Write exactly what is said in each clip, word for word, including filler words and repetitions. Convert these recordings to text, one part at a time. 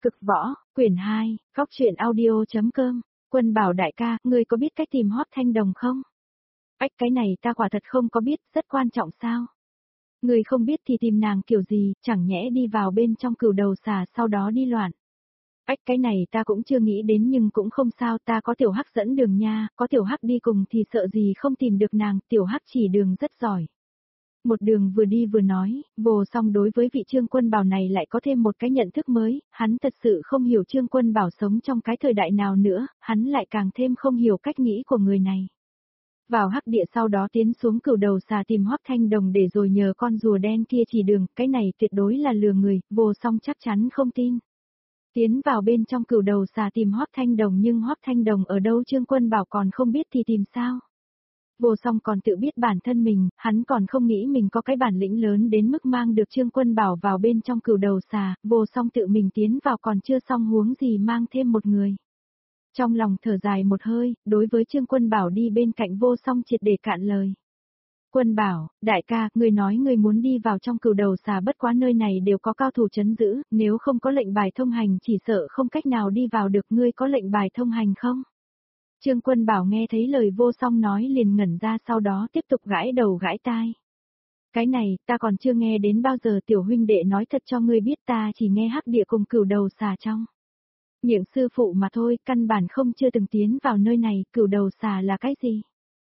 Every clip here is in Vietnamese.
Cực võ, quyển hai, góc truyện audio.com, Quân Bảo đại ca, ngươi có biết cách tìm Hoắc Thanh Đồng không? Ách cái này ta quả thật không có biết, rất quan trọng sao? Ngươi không biết thì tìm nàng kiểu gì, chẳng nhẽ đi vào bên trong cừu đầu xà sau đó đi loạn. Ách cái này ta cũng chưa nghĩ đến nhưng cũng không sao, ta có tiểu Hắc dẫn đường nha, có tiểu Hắc đi cùng thì sợ gì không tìm được nàng, tiểu Hắc chỉ đường rất giỏi. Một đường vừa đi vừa nói, Vô Song đối với vị Trương Quân Bảo này lại có thêm một cái nhận thức mới, hắn thật sự không hiểu Trương Quân Bảo sống trong cái thời đại nào nữa, hắn lại càng thêm không hiểu cách nghĩ của người này. Vào hắc địa sau đó tiến xuống cừu đầu xà tìm Hoắc Thanh Đồng để rồi nhờ con rùa đen kia chỉ đường, cái này tuyệt đối là lừa người, Vô Song chắc chắn không tin. Tiến vào bên trong cừu đầu xà tìm Hoắc Thanh Đồng nhưng Hoắc Thanh Đồng ở đâu Trương Quân Bảo còn không biết thì tìm sao? Vô Song còn tự biết bản thân mình, hắn còn không nghĩ mình có cái bản lĩnh lớn đến mức mang được Trương Quân Bảo vào bên trong cừu đầu xà, Vô Song tự mình tiến vào còn chưa xong huống gì mang thêm một người. Trong lòng thở dài một hơi, đối với Trương Quân Bảo đi bên cạnh Vô Song triệt để cạn lời. Quân Bảo, đại ca, ngươi nói ngươi muốn đi vào trong cừu đầu xà bất quá nơi này đều có cao thủ trấn giữ, nếu không có lệnh bài thông hành chỉ sợ không cách nào đi vào được, ngươi có lệnh bài thông hành không? Trương Quân Bảo nghe thấy lời Vô Song nói liền ngẩn ra sau đó tiếp tục gãi đầu gãi tai. Cái này, ta còn chưa nghe đến bao giờ tiểu huynh đệ nói thật cho ngươi biết ta chỉ nghe hắc địa cùng cừu đầu xà trong. Miệng sư phụ mà thôi, căn bản không chưa từng tiến vào nơi này, cừu đầu xà là cái gì?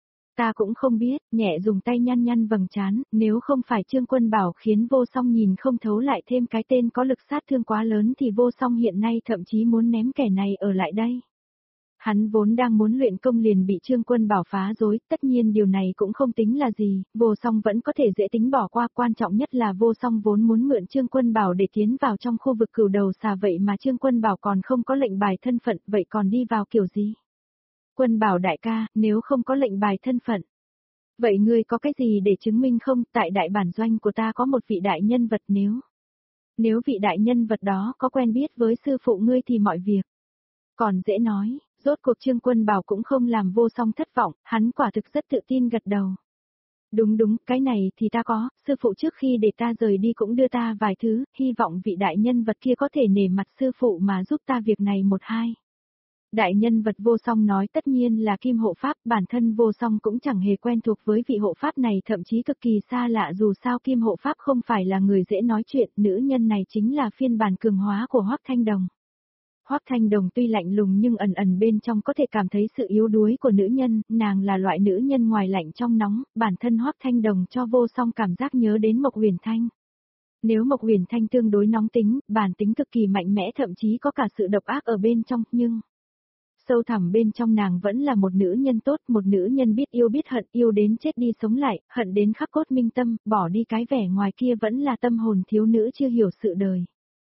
Ta cũng không biết, nhẹ dùng tay nhăn nhăn vầng trán, nếu không phải Trương Quân Bảo khiến Vô Song nhìn không thấu lại thêm cái tên có lực sát thương quá lớn thì Vô Song hiện nay thậm chí muốn ném kẻ này ở lại đây. Hắn vốn đang muốn luyện công liền bị Trương Quân Bảo phá rối, tất nhiên điều này cũng không tính là gì, Vô Song vẫn có thể dễ tính bỏ qua, quan trọng nhất là Vô Song vốn muốn mượn Trương Quân Bảo để tiến vào trong khu vực cừu đầu xà vậy mà Trương Quân Bảo còn không có lệnh bài thân phận, vậy còn đi vào kiểu gì? Quân Bảo đại ca, nếu không có lệnh bài thân phận, vậy ngươi có cái gì để chứng minh không? Tại đại bản doanh của ta có một vị đại nhân vật, nếu Nếu vị đại nhân vật đó có quen biết với sư phụ ngươi thì mọi việc còn dễ nói. Rốt cuộc Trương Quân Bảo cũng không làm Vô Song thất vọng, hắn quả thực rất tự tin gật đầu. Đúng đúng, cái này thì ta có, sư phụ trước khi để ta rời đi cũng đưa ta vài thứ, hy vọng vị đại nhân vật kia có thể nể mặt sư phụ mà giúp ta việc này một hai. Đại nhân vật Vô Song nói tất nhiên là Kim Hộ Pháp, bản thân Vô Song cũng chẳng hề quen thuộc với vị hộ pháp này, thậm chí cực kỳ xa lạ, dù sao Kim Hộ Pháp không phải là người dễ nói chuyện, nữ nhân này chính là phiên bản cường hóa của Hoắc Thanh Đồng. Hoắc Thanh Đồng tuy lạnh lùng nhưng ẩn ẩn bên trong có thể cảm thấy sự yếu đuối của nữ nhân, nàng là loại nữ nhân ngoài lạnh trong nóng, bản thân Hoắc Thanh Đồng cho Vô Song cảm giác nhớ đến Mộc Huyền Thanh. Nếu Mộc Huyền Thanh tương đối nóng tính, bản tính cực kỳ mạnh mẽ thậm chí có cả sự độc ác ở bên trong, nhưng sâu thẳm bên trong nàng vẫn là một nữ nhân tốt, một nữ nhân biết yêu biết hận, yêu đến chết đi sống lại, hận đến khắc cốt minh tâm, bỏ đi cái vẻ ngoài kia vẫn là tâm hồn thiếu nữ chưa hiểu sự đời.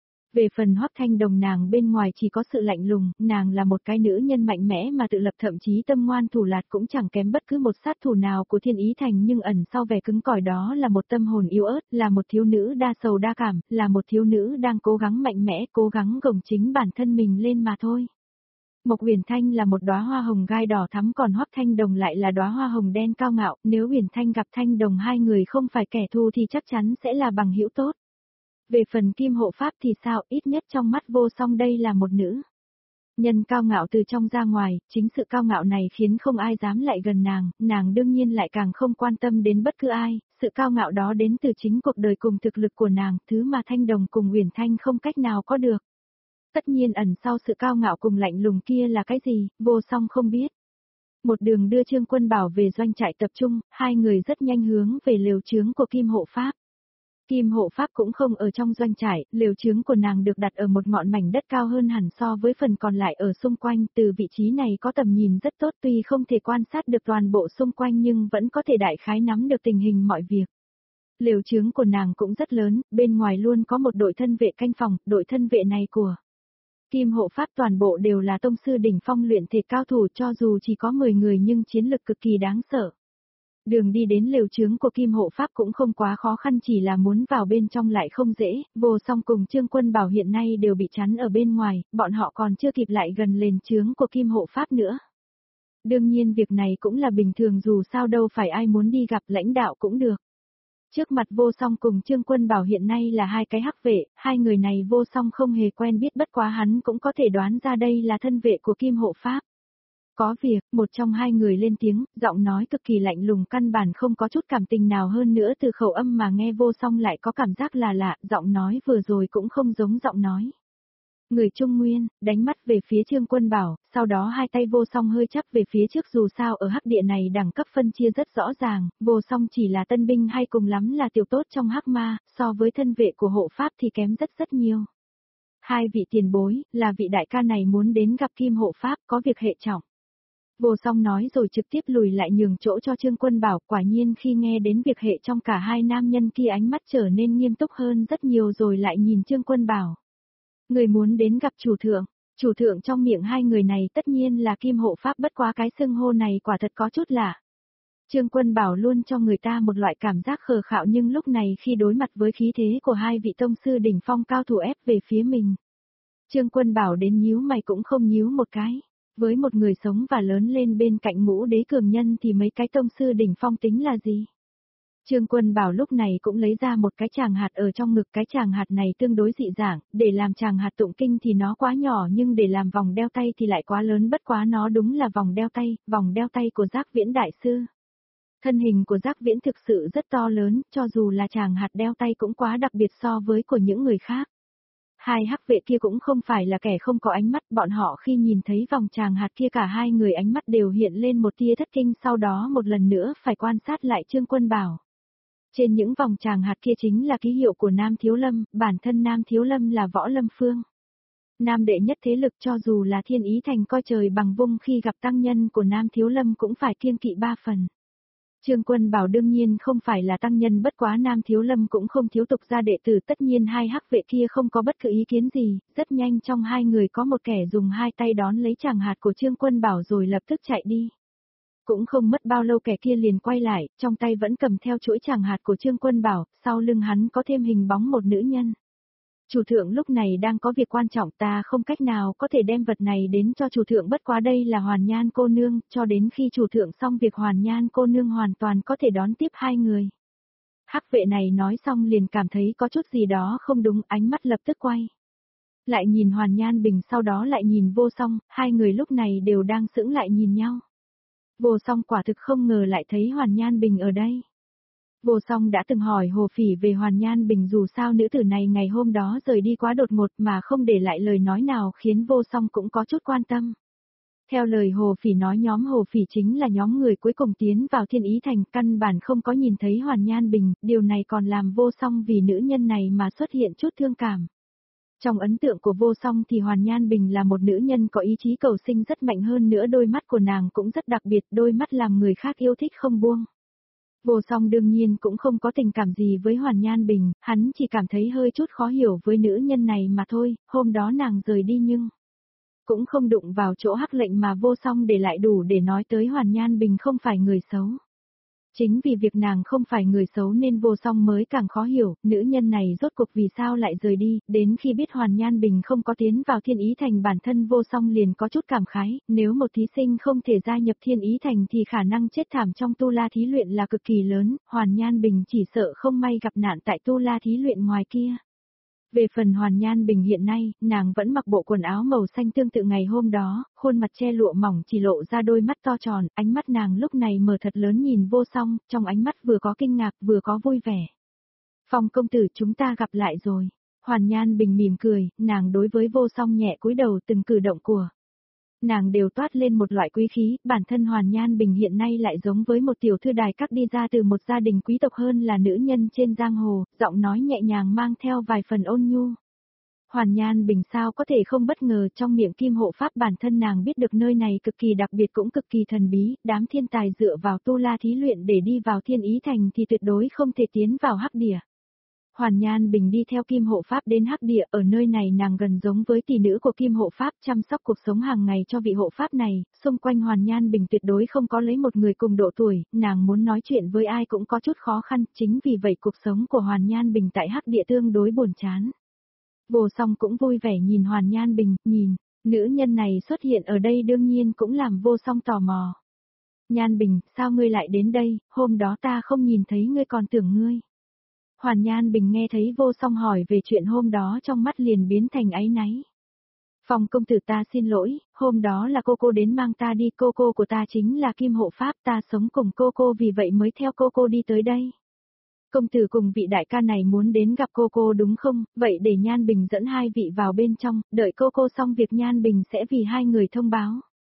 Về phần Hoắc Thanh Đồng nàng bên ngoài chỉ có sự lạnh lùng, nàng là một cái nữ nhân mạnh mẽ mà tự lập thậm chí tâm ngoan thủ lạt cũng chẳng kém bất cứ một sát thủ nào của Thiên Ý Thành nhưng ẩn sau vẻ cứng cỏi đó là một tâm hồn yếu ớt, là một thiếu nữ đa sầu đa cảm, là một thiếu nữ đang cố gắng mạnh mẽ, cố gắng gồng chính bản thân mình lên mà thôi. Mộc Huyền Thanh là một đóa hoa hồng gai đỏ thắm còn Hoắc Thanh Đồng lại là đóa hoa hồng đen cao ngạo, nếu Huyền Thanh gặp Thanh Đồng hai người không phải kẻ thù thì chắc chắn sẽ là bằng hữu tốt. Về phần Kim Hộ Pháp thì sao, ít nhất trong mắt Vô Song đây là một nữ nhân cao ngạo từ trong ra ngoài, chính sự cao ngạo này khiến không ai dám lại gần nàng, nàng đương nhiên lại càng không quan tâm đến bất cứ ai, sự cao ngạo đó đến từ chính cuộc đời cùng thực lực của nàng, thứ mà Thanh Đồng cùng Huyền Thanh không cách nào có được. Tất nhiên ẩn sau sự cao ngạo cùng lạnh lùng kia là cái gì, Vô Song không biết. Một đường đưa Trương Quân Bảo về doanh trại tập trung, hai người rất nhanh hướng về lều trướng của Kim Hộ Pháp. Kim Hộ Pháp cũng không ở trong doanh trại, lều trướng của nàng được đặt ở một ngọn mảnh đất cao hơn hẳn so với phần còn lại ở xung quanh, từ vị trí này có tầm nhìn rất tốt tuy không thể quan sát được toàn bộ xung quanh nhưng vẫn có thể đại khái nắm được tình hình mọi việc. Lều trướng của nàng cũng rất lớn, bên ngoài luôn có một đội thân vệ canh phòng, đội thân vệ này của Kim Hộ Pháp toàn bộ đều là tông sư đỉnh phong luyện thể cao thủ cho dù chỉ có mười người nhưng chiến lực cực kỳ đáng sợ. Đường đi đến lều trướng của Kim Hộ Pháp cũng không quá khó khăn chỉ là muốn vào bên trong lại không dễ, Vô Song cùng Trương Quân Bảo hiện nay đều bị chắn ở bên ngoài, bọn họ còn chưa kịp lại gần lều trướng của Kim Hộ Pháp nữa. Đương nhiên việc này cũng là bình thường dù sao đâu phải ai muốn đi gặp lãnh đạo cũng được. Trước mặt Vô Song cùng Trương Quân Bảo hiện nay là hai cái hắc vệ, hai người này Vô Song không hề quen biết, bất quá hắn cũng có thể đoán ra đây là thân vệ của Kim Hộ Pháp. Có việc, một trong hai người lên tiếng, giọng nói cực kỳ lạnh lùng, căn bản không có chút cảm tình nào, hơn nữa từ khẩu âm mà nghe Vô Song lại có cảm giác là lạ, giọng nói vừa rồi cũng không giống giọng nói người Trung Nguyên. Đánh mắt về phía Trương Quân Bảo, sau đó hai tay Vô Song hơi chắp về phía trước, dù sao ở hắc địa này đẳng cấp phân chia rất rõ ràng, Vô Song chỉ là tân binh hay cùng lắm là tiểu tốt trong hắc ma, so với thân vệ của hộ pháp thì kém rất rất nhiều. Hai vị tiền bối, là vị đại ca này muốn đến gặp Kim Hộ Pháp, có việc hệ trọng. Vô Song nói rồi trực tiếp lùi lại nhường chỗ cho Trương Quân Bảo, quả nhiên khi nghe đến việc hệ trong cả hai nam nhân kia ánh mắt trở nên nghiêm túc hơn rất nhiều, rồi lại nhìn Trương Quân Bảo. Người muốn đến gặp chủ thượng, chủ thượng trong miệng hai người này tất nhiên là Kim Hộ Pháp, bất quá cái xưng hô này quả thật có chút lạ. Trương Quân Bảo luôn cho người ta một loại cảm giác khờ khạo, nhưng lúc này khi đối mặt với khí thế của hai vị tông sư đỉnh phong cao thủ ép về phía mình, Trương Quân Bảo đến nhíu mày cũng không nhíu một cái. Với một người sống và lớn lên bên cạnh ngũ đế cường nhân thì mấy cái tông sư đỉnh phong tính là gì? Trương Quân Bảo lúc này cũng lấy ra một cái tràng hạt ở trong ngực, cái tràng hạt này tương đối dị dạng, để làm tràng hạt tụng kinh thì nó quá nhỏ, nhưng để làm vòng đeo tay thì lại quá lớn, bất quá nó đúng là vòng đeo tay, vòng đeo tay của Giác Viễn đại sư. Thân hình của Giác Viễn thực sự rất to lớn, cho dù là tràng hạt đeo tay cũng quá đặc biệt so với của những người khác. Hai hắc vệ kia cũng không phải là kẻ không có ánh mắt, bọn họ khi nhìn thấy vòng tràng hạt kia cả hai người ánh mắt đều hiện lên một tia thất kinh, sau đó một lần nữa phải quan sát lại Trương Quân Bảo. Trên những vòng tràng hạt kia chính là ký hiệu của Nam Thiếu Lâm, bản thân Nam Thiếu Lâm là Võ Lâm Phương. Nam đệ nhất thế lực, cho dù là Thiên Ý Thành coi trời bằng vung khi gặp tăng nhân của Nam Thiếu Lâm cũng phải kiêng kỵ ba phần. Trương Quân Bảo đương nhiên không phải là tăng nhân, bất quá Nam Thiếu Lâm cũng không thiếu tục gia đệ tử, tất nhiên hai hắc vệ kia không có bất cứ ý kiến gì, rất nhanh trong hai người có một kẻ dùng hai tay đón lấy tràng hạt của Trương Quân Bảo rồi lập tức chạy đi. Cũng không mất bao lâu kẻ kia liền quay lại, trong tay vẫn cầm theo chuỗi tràng hạt của Trương Quân Bảo, sau lưng hắn có thêm hình bóng một nữ nhân. Chủ thượng lúc này đang có việc quan trọng, ta không cách nào có thể đem vật này đến cho chủ thượng, bất quá đây là Hoàn Nhan cô nương, cho đến khi chủ thượng xong việc Hoàn Nhan cô nương hoàn toàn có thể đón tiếp hai người. Hắc vệ này nói xong liền cảm thấy có chút gì đó không đúng, ánh mắt lập tức quay lại nhìn Hoàn Nhan Bình, sau đó lại nhìn Vô Song, hai người lúc này đều đang sững lại nhìn nhau. Vô Song quả thực không ngờ lại thấy Hoàn Nhan Bình ở đây. Vô Song đã từng hỏi Hồ Phỉ về Hoàn Nhan Bình, dù sao nữ tử này ngày hôm đó rời đi quá đột ngột mà không để lại lời nói nào, khiến Vô Song cũng có chút quan tâm. Theo lời Hồ Phỉ nói, nhóm Hồ Phỉ chính là nhóm người cuối cùng tiến vào Thiên Ý Thành, căn bản không có nhìn thấy Hoàn Nhan Bình, điều này còn làm Vô Song vì nữ nhân này mà xuất hiện chút thương cảm. Trong ấn tượng của Vô Song thì Hoàn Nhan Bình là một nữ nhân có ý chí cầu sinh rất mạnh, hơn nữa đôi mắt của nàng cũng rất đặc biệt, đôi mắt làm người khác yêu thích không buông. Vô Song đương nhiên cũng không có tình cảm gì với Hoàn Nhan Bình, hắn chỉ cảm thấy hơi chút khó hiểu với nữ nhân này mà thôi, hôm đó nàng rời đi nhưng cũng không đụng vào chỗ hắc lệnh mà Vô Song để lại đủ để nói tới Hoàn Nhan Bình không phải người xấu. Chính vì việc nàng không phải người xấu nên Vô Song mới càng khó hiểu, nữ nhân này rốt cuộc vì sao lại rời đi, đến khi biết Hoàn Nhan Bình không có tiến vào Thiên Ý Thành bản thân Vô Song liền có chút cảm khái, nếu một thí sinh không thể gia nhập Thiên Ý Thành thì khả năng chết thảm trong tu la thí luyện là cực kỳ lớn, Hoàn Nhan Bình chỉ sợ không may gặp nạn tại tu la thí luyện ngoài kia. Về phần Hoàn Nhan Bình hiện nay, nàng vẫn mặc bộ quần áo màu xanh tương tự ngày hôm đó, khuôn mặt che lụa mỏng chỉ lộ ra đôi mắt to tròn, ánh mắt nàng lúc này mở thật lớn nhìn Vô Song, trong ánh mắt vừa có kinh ngạc vừa có vui vẻ. Phong công tử, chúng ta gặp lại rồi. Hoàn Nhan Bình mỉm cười, nàng đối với Vô Song nhẹ cúi đầu, từng cử động của nàng đều toát lên một loại quý khí, bản thân Hoàn Nhan Bình hiện nay lại giống với một tiểu thư đài các đi ra từ một gia đình quý tộc hơn là nữ nhân trên giang hồ, giọng nói nhẹ nhàng mang theo vài phần ôn nhu. Hoàn Nhan Bình sao có thể không bất ngờ, trong miệng Kim Hộ Pháp bản thân nàng biết được nơi này cực kỳ đặc biệt cũng cực kỳ thần bí, đám thiên tài dựa vào tu la thí luyện để đi vào Thiên Ý Thành thì tuyệt đối không thể tiến vào hắc địa. Hoàn Nhan Bình đi theo Kim Hộ Pháp đến hắc địa, ở nơi này nàng gần giống với tỷ nữ của Kim Hộ Pháp, chăm sóc cuộc sống hàng ngày cho vị hộ pháp này, xung quanh Hoàn Nhan Bình tuyệt đối không có lấy một người cùng độ tuổi, nàng muốn nói chuyện với ai cũng có chút khó khăn, chính vì vậy cuộc sống của Hoàn Nhan Bình tại hắc địa tương đối buồn chán. Vô Song cũng vui vẻ nhìn Hoàn Nhan Bình, nhìn, nữ nhân này xuất hiện ở đây đương nhiên cũng làm Vô Song tò mò. Nhan Bình, sao ngươi lại đến đây, hôm đó ta không nhìn thấy ngươi còn tưởng ngươi Hoàn Nhan Bình nghe thấy Vô Song hỏi về chuyện hôm đó trong mắt liền biến thành áy náy. Phong công tử ta xin lỗi, hôm đó là cô cô đến mang ta đi, cô cô của ta chính là Kim Hộ Pháp, ta sống cùng cô cô vì vậy mới theo cô cô đi tới đây. Công tử cùng vị đại ca này muốn đến gặp cô cô đúng không, vậy để Nhan Bình dẫn hai vị vào bên trong, đợi cô cô xong việc Nhan Bình sẽ vì hai người thông báo.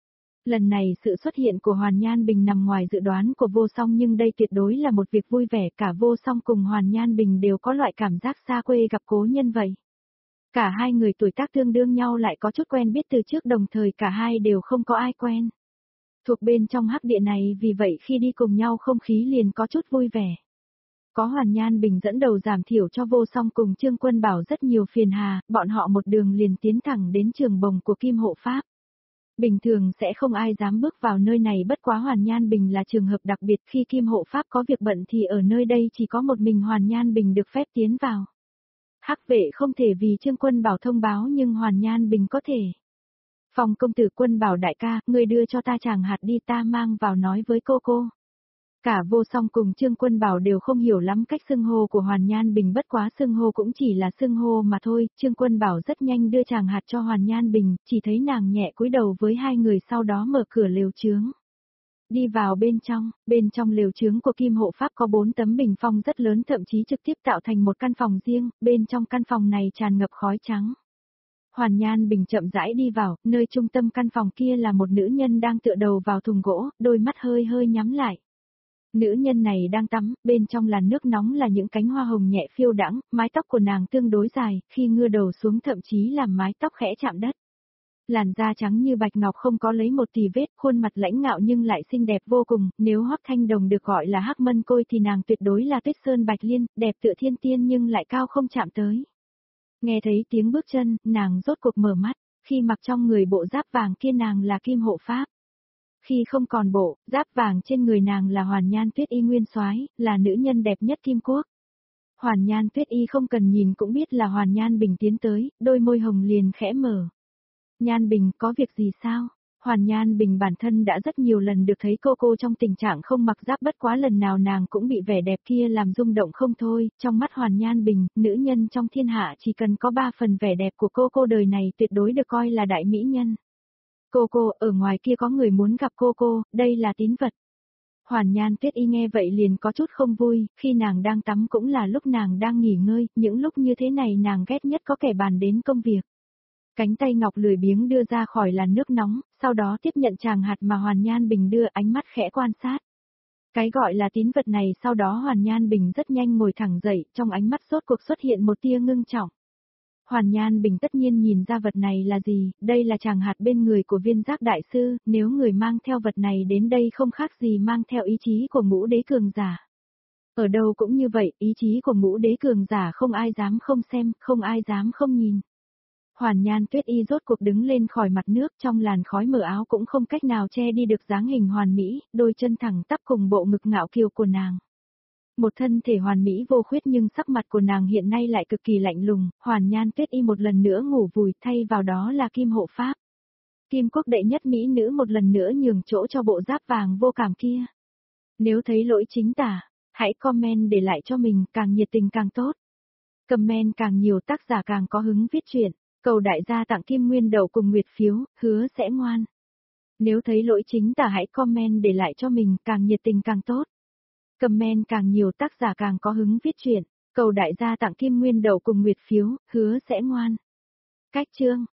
Lần này sự xuất hiện của Hoàn Nhan Bình nằm ngoài dự đoán của Vô Song nhưng đây tuyệt đối là một việc vui vẻ, cả Vô Song cùng Hoàn Nhan Bình đều có loại cảm giác xa quê gặp cố nhân vậy. Cả hai người tuổi tác tương đương nhau lại có chút quen biết từ trước đồng thời cả hai đều không có ai quen. Thuộc bên trong hắc địa này vì vậy khi đi cùng nhau không khí liền có chút vui vẻ. Có Hoàn Nhan Bình dẫn đầu giảm thiểu cho Vô Song cùng Trương Quân Bảo rất nhiều phiền hà, bọn họ một đường liền tiến thẳng đến trường bồng của Kim Hộ Pháp. Bình thường sẽ không ai dám bước vào nơi này bất quá Hoàn Nhan Bình là trường hợp đặc biệt khi Kim Hộ Pháp có việc bận thì ở nơi đây chỉ có một mình Hoàn Nhan Bình được phép tiến vào. Hắc vệ không thể vì Trương Quân Bảo thông báo nhưng Hoàn Nhan Bình có thể. Phong công tử Quân Bảo đại ca, người đưa cho ta chàng hạt đi ta mang vào nói với cô cô. Cả Vô Song cùng Trương Quân Bảo đều không hiểu lắm cách xưng hô của Hoàn Nhan Bình bất quá xưng hô cũng chỉ là xưng hô mà thôi, Trương Quân Bảo rất nhanh đưa chàng hạt cho Hoàn Nhan Bình, chỉ thấy nàng nhẹ cúi đầu với hai người sau đó mở cửa lều chướng. Đi vào bên trong, bên trong lều chướng của Kim Hộ Pháp có bốn tấm bình phong rất lớn thậm chí trực tiếp tạo thành một căn phòng riêng, bên trong căn phòng này tràn ngập khói trắng. Hoàn Nhan Bình chậm rãi đi vào, nơi trung tâm căn phòng kia là một nữ nhân đang tựa đầu vào thùng gỗ, đôi mắt hơi hơi nhắm lại. Nữ nhân này đang tắm, bên trong làn nước nóng là những cánh hoa hồng nhẹ phiêu đãng, mái tóc của nàng tương đối dài, khi ngưa đầu xuống thậm chí làm mái tóc khẽ chạm đất. Làn da trắng như bạch ngọc không có lấy một tì vết, khuôn mặt lãnh ngạo nhưng lại xinh đẹp vô cùng, nếu Hoắc Thanh Đồng được gọi là Hắc Mân Côi thì nàng tuyệt đối là Tuyết Sơn Bạch Liên, đẹp tựa thiên tiên nhưng lại cao không chạm tới. Nghe thấy tiếng bước chân, nàng rốt cuộc mở mắt, khi mặc trong người bộ giáp vàng kia nàng là Kim Hộ Pháp. Khi không còn bộ, giáp vàng trên người nàng là Hoàn Nhan Tuyết Y nguyên soái, là nữ nhân đẹp nhất Kim Quốc. Hoàn Nhan Tuyết Y không cần nhìn cũng biết là Hoàn Nhan Bình tiến tới, đôi môi hồng liền khẽ mở. Nhan Bình, có việc gì sao? Hoàn Nhan Bình bản thân đã rất nhiều lần được thấy cô cô trong tình trạng không mặc giáp bất quá lần nào nàng cũng bị vẻ đẹp kia làm rung động không thôi, trong mắt Hoàn Nhan Bình, nữ nhân trong thiên hạ chỉ cần có ba phần vẻ đẹp của cô cô đời này tuyệt đối được coi là đại mỹ nhân. Cô cô, ở ngoài kia có người muốn gặp cô cô, đây là tín vật. Hoàn Nhan Tuyết Y nghe vậy liền có chút không vui, khi nàng đang tắm cũng là lúc nàng đang nghỉ ngơi, những lúc như thế này nàng ghét nhất có kẻ bàn đến công việc. Cánh tay ngọc lười biếng đưa ra khỏi làn nước nóng, sau đó tiếp nhận chàng hạt mà Hoàn Nhan Bình đưa, ánh mắt khẽ quan sát. Cái gọi là tín vật này sau đó Hoàn Nhan Bình rất nhanh ngồi thẳng dậy, trong ánh mắt rốt cuộc xuất hiện một tia ngưng trọng. Hoàn Nhan Bình tất nhiên nhìn ra vật này là gì, đây là chàng hạt bên người của Viên Giác Đại Sư, nếu người mang theo vật này đến đây không khác gì mang theo ý chí của ngũ đế cường giả. Ở đâu cũng như vậy, ý chí của ngũ đế cường giả không ai dám không xem, không ai dám không nhìn. Hoàn Nhan Tuyết Y rốt cuộc đứng lên khỏi mặt nước trong làn khói mờ áo cũng không cách nào che đi được dáng hình hoàn mỹ, đôi chân thẳng tắp cùng bộ ngực ngạo kiều của nàng. Một thân thể hoàn mỹ vô khuyết nhưng sắc mặt của nàng hiện nay lại cực kỳ lạnh lùng, Hoàn Nhan Tuyết Y một lần nữa ngủ vùi thay vào đó là Kim Hộ Pháp. Kim Quốc đệ nhất mỹ nữ một lần nữa nhường chỗ cho bộ giáp vàng vô cảm kia. Nếu thấy lỗi chính tả, hãy comment để lại cho mình, càng nhiệt tình càng tốt. Comment càng nhiều tác giả càng có hứng viết truyện, cầu đại gia tặng Kim Nguyên Đậu cùng Nguyệt Phiếu, hứa sẽ ngoan. Nếu thấy lỗi chính tả hãy comment để lại cho mình, càng nhiệt tình càng tốt. Comment càng nhiều tác giả càng có hứng viết truyện, cầu đại gia tặng Kim Nguyên Đậu cùng Nguyệt Phiếu, hứa sẽ ngoan. Cách chương